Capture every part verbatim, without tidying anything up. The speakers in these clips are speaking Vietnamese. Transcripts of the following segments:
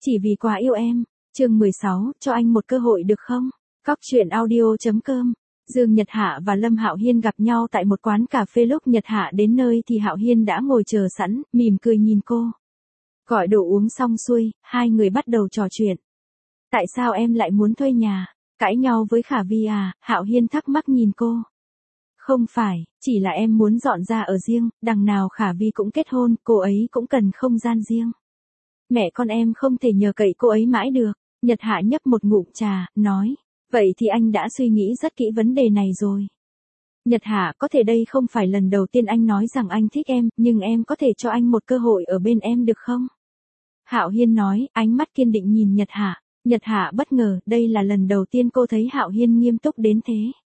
Chỉ vì quá yêu em. Chương mười sáu, cho anh một cơ hội được không? Cóc truyện audio chấm com. Dương Nhật Hạ và Lâm Hạo Hiên gặp nhau tại một quán cà phê. Lúc Nhật Hạ đến nơi thì Hạo Hiên đã ngồi chờ sẵn, mỉm cười nhìn cô. Gọi đồ uống xong xuôi, hai người bắt đầu trò chuyện. Tại sao em lại muốn thuê nhà? Cãi nhau với Khả Vi à? Hạo Hiên thắc mắc nhìn cô. Không phải, chỉ là em muốn dọn ra ở riêng, đằng nào Khả Vi cũng kết hôn, cô ấy cũng cần không gian riêng. Mẹ con em không thể nhờ cậy cô ấy mãi được. Nhật Hạ nhấp một ngụm trà, nói. Vậy thì anh đã suy nghĩ rất kỹ vấn đề này rồi. Nhật Hạ, có thể đây không phải lần đầu tiên anh nói rằng anh thích em, nhưng em có thể cho anh một cơ hội ở bên em được không? Hạo Hiên nói, ánh mắt kiên định nhìn Nhật Hạ. Nhật Hạ bất ngờ, đây là lần đầu tiên cô thấy Hạo Hiên nghiêm túc đến thế.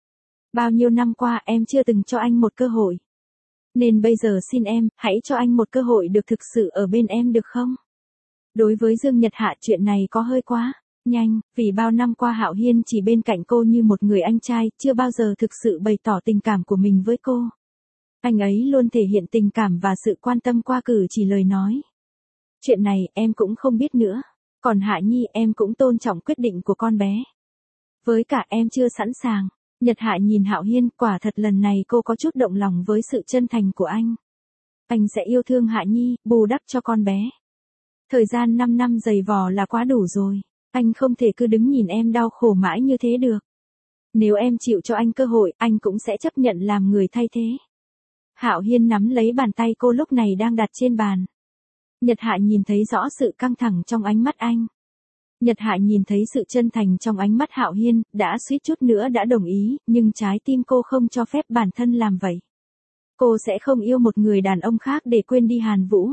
Bao nhiêu năm qua em chưa từng cho anh một cơ hội. Nên bây giờ xin em, hãy cho anh một cơ hội được thực sự ở bên em được không? Đối với Dương Nhật Hạ chuyện này có hơi quá nhanh, vì bao năm qua Hạo Hiên chỉ bên cạnh cô như một người anh trai, chưa bao giờ thực sự bày tỏ tình cảm của mình với cô. Anh ấy luôn thể hiện tình cảm và sự quan tâm qua cử chỉ lời nói. Chuyện này em cũng không biết nữa. Còn Hạ Nhi, em cũng tôn trọng quyết định của con bé. Với cả em chưa sẵn sàng. Nhật Hạ nhìn Hạo Hiên, quả thật lần này cô có chút động lòng với sự chân thành của anh. Anh sẽ yêu thương Hạ Nhi, bù đắp cho con bé. Thời gian năm năm dày vò là quá đủ rồi. Anh không thể cứ đứng nhìn em đau khổ mãi như thế được. Nếu em chịu cho anh cơ hội, anh cũng sẽ chấp nhận làm người thay thế. Hạo Hiên nắm lấy bàn tay cô lúc này đang đặt trên bàn. Nhật Hạ nhìn thấy rõ sự căng thẳng trong ánh mắt anh. Nhật Hạ nhìn thấy sự chân thành trong ánh mắt Hạo Hiên, đã suýt chút nữa đã đồng ý, nhưng trái tim cô không cho phép bản thân làm vậy. Cô sẽ không yêu một người đàn ông khác để quên đi Hàn Vũ.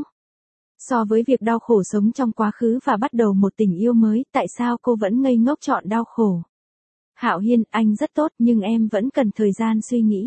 So với việc đau khổ sống trong quá khứ và bắt đầu một tình yêu mới, tại sao cô vẫn ngây ngốc chọn đau khổ? Hạo Hiên, anh rất tốt nhưng em vẫn cần thời gian suy nghĩ.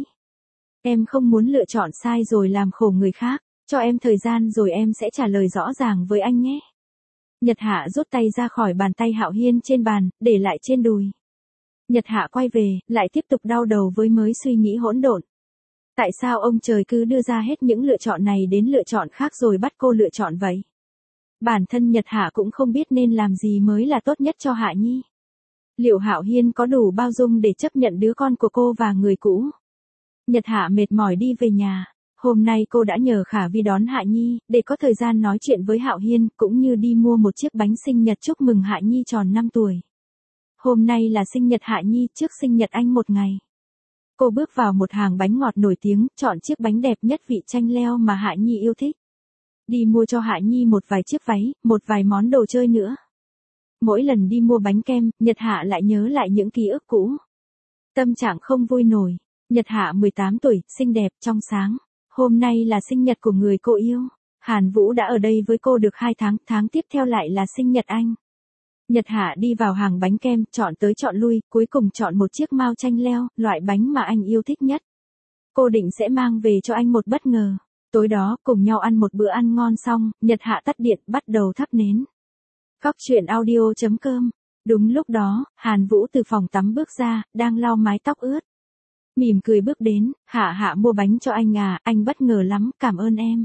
Em không muốn lựa chọn sai rồi làm khổ người khác, cho em thời gian rồi em sẽ trả lời rõ ràng với anh nhé. Nhật Hạ rút tay ra khỏi bàn tay Hạo Hiên trên bàn, để lại trên đùi. Nhật Hạ quay về, lại tiếp tục đau đầu với mới suy nghĩ hỗn độn. Tại sao ông trời cứ đưa ra hết những lựa chọn này đến lựa chọn khác rồi bắt cô lựa chọn vậy? Bản thân Nhật Hạ cũng không biết nên làm gì mới là tốt nhất cho Hạ Nhi. Liệu Hạo Hiên có đủ bao dung để chấp nhận đứa con của cô và người cũ? Nhật Hạ mệt mỏi đi về nhà. Hôm nay cô đã nhờ Khả Vi đón Hạ Nhi, để có thời gian nói chuyện với Hạo Hiên, cũng như đi mua một chiếc bánh sinh nhật chúc mừng Hạ Nhi tròn năm tuổi. Hôm nay là sinh nhật Hạ Nhi, trước sinh nhật anh một ngày. Cô bước vào một hàng bánh ngọt nổi tiếng, chọn chiếc bánh đẹp nhất vị chanh leo mà Hạ Nhi yêu thích. Đi mua cho Hạ Nhi một vài chiếc váy, một vài món đồ chơi nữa. Mỗi lần đi mua bánh kem, Nhật Hạ lại nhớ lại những ký ức cũ. Tâm trạng không vui nổi. Nhật Hạ mười tám tuổi, xinh đẹp, trong sáng. Hôm nay là sinh nhật của người cô yêu. Hàn Vũ đã ở đây với cô được hai tháng, tháng tiếp theo lại là sinh nhật anh. Nhật Hạ đi vào hàng bánh kem, chọn tới chọn lui, cuối cùng chọn một chiếc mao chanh leo, loại bánh mà anh yêu thích nhất. Cô định sẽ mang về cho anh một bất ngờ. Tối đó, cùng nhau ăn một bữa ăn ngon xong, Nhật Hạ tắt điện, bắt đầu thắp nến. Cóc truyện audio chấm com. Đúng lúc đó, Hàn Vũ từ phòng tắm bước ra, đang lau mái tóc ướt. Mỉm cười bước đến, Hạ Hạ mua bánh cho anh à, anh bất ngờ lắm, cảm ơn em.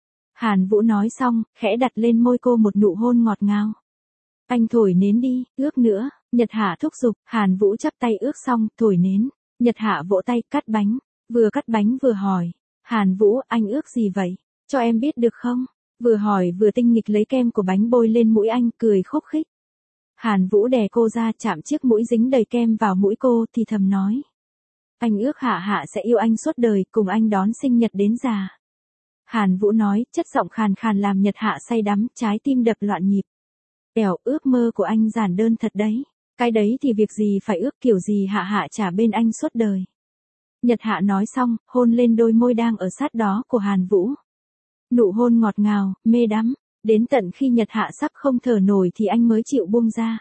Hàn Vũ nói xong, khẽ đặt lên môi cô một nụ hôn ngọt ngào. Anh thổi nến đi, ước nữa. Nhật Hạ thúc giục, Hàn Vũ chắp tay ước xong, thổi nến. Nhật Hạ vỗ tay, cắt bánh. Vừa cắt bánh vừa hỏi. Hàn Vũ, anh ước gì vậy? Cho em biết được không? Vừa hỏi vừa tinh nghịch lấy kem của bánh bôi lên mũi anh, cười khúc khích. Hàn Vũ đè cô ra, chạm chiếc mũi dính đầy kem vào mũi cô, thì thầm nói. Anh ước Hạ Hạ sẽ yêu anh suốt đời, cùng anh đón sinh nhật đến già. Hàn Vũ nói, chất giọng khàn khàn làm Nhật Hạ say đắm, trái tim đập loạn nhịp. Đèo, ước mơ của anh giản đơn thật đấy. Cái đấy thì việc gì phải ước, kiểu gì Hạ Hạ trả bên anh suốt đời. Nhật Hạ nói xong, hôn lên đôi môi đang ở sát đó của Hàn Vũ. Nụ hôn ngọt ngào, mê đắm. Đến tận khi Nhật Hạ sắp không thở nổi thì anh mới chịu buông ra.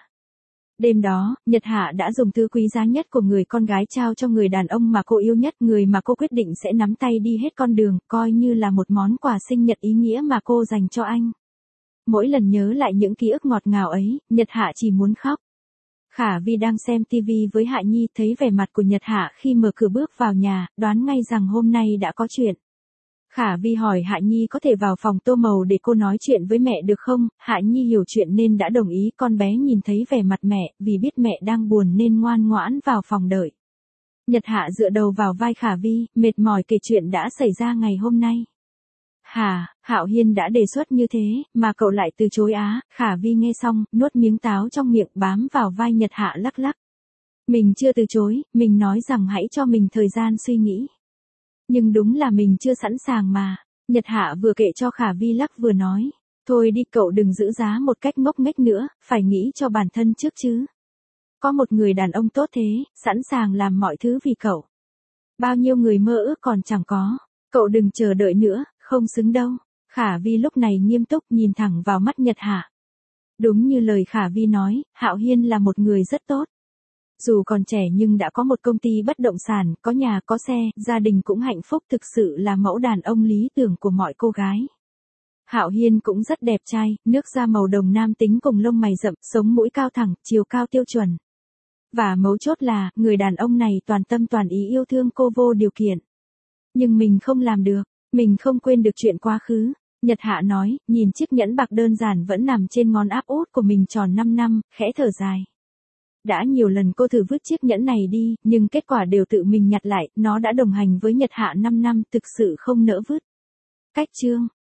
Đêm đó, Nhật Hạ đã dùng thứ quý giá nhất của người con gái trao cho người đàn ông mà cô yêu nhất, người mà cô quyết định sẽ nắm tay đi hết con đường, coi như là một món quà sinh nhật ý nghĩa mà cô dành cho anh. Mỗi lần nhớ lại những ký ức ngọt ngào ấy, Nhật Hạ chỉ muốn khóc. Khả Vi đang xem tivi với Hạ Nhi, thấy vẻ mặt của Nhật Hạ khi mở cửa bước vào nhà, đoán ngay rằng hôm nay đã có chuyện. Khả Vi hỏi Hạ Nhi có thể vào phòng Tô Màu để cô nói chuyện với mẹ được không, Hạ Nhi hiểu chuyện nên đã đồng ý, con bé nhìn thấy vẻ mặt mẹ, vì biết mẹ đang buồn nên ngoan ngoãn vào phòng đợi. Nhật Hạ dựa đầu vào vai Khả Vi, mệt mỏi kể chuyện đã xảy ra ngày hôm nay. Hà, Hạo Hiên đã đề xuất như thế, mà cậu lại từ chối á, Khả Vi nghe xong, nuốt miếng táo trong miệng bám vào vai Nhật Hạ lắc lắc. Mình chưa từ chối, mình nói rằng hãy cho mình thời gian suy nghĩ. Nhưng đúng là mình chưa sẵn sàng mà. Nhật Hạ vừa kể cho Khả Vi lắc vừa nói. Thôi đi cậu đừng giữ giá một cách ngốc nghếch nữa, phải nghĩ cho bản thân trước chứ. Có một người đàn ông tốt thế, sẵn sàng làm mọi thứ vì cậu. Bao nhiêu người mơ ước còn chẳng có. Cậu đừng chờ đợi nữa, không xứng đâu. Khả Vi lúc này nghiêm túc nhìn thẳng vào mắt Nhật Hạ. Đúng như lời Khả Vi nói, Hạo Hiên là một người rất tốt. Dù còn trẻ nhưng đã có một công ty bất động sản, có nhà có xe, gia đình cũng hạnh phúc, thực sự là mẫu đàn ông lý tưởng của mọi cô gái. Hạo Hiên cũng rất đẹp trai, nước da màu đồng nam tính cùng lông mày rậm, sống mũi cao thẳng, chiều cao tiêu chuẩn. Và mấu chốt là, người đàn ông này toàn tâm toàn ý yêu thương cô vô điều kiện. Nhưng mình không làm được, mình không quên được chuyện quá khứ. Nhật Hạ nói, nhìn chiếc nhẫn bạc đơn giản vẫn nằm trên ngón áp út của mình tròn năm năm, khẽ thở dài. Đã nhiều lần cô thử vứt chiếc nhẫn này đi, nhưng kết quả đều tự mình nhặt lại, nó đã đồng hành với Nhật Hạ năm năm, thực sự không nỡ vứt. Cách chương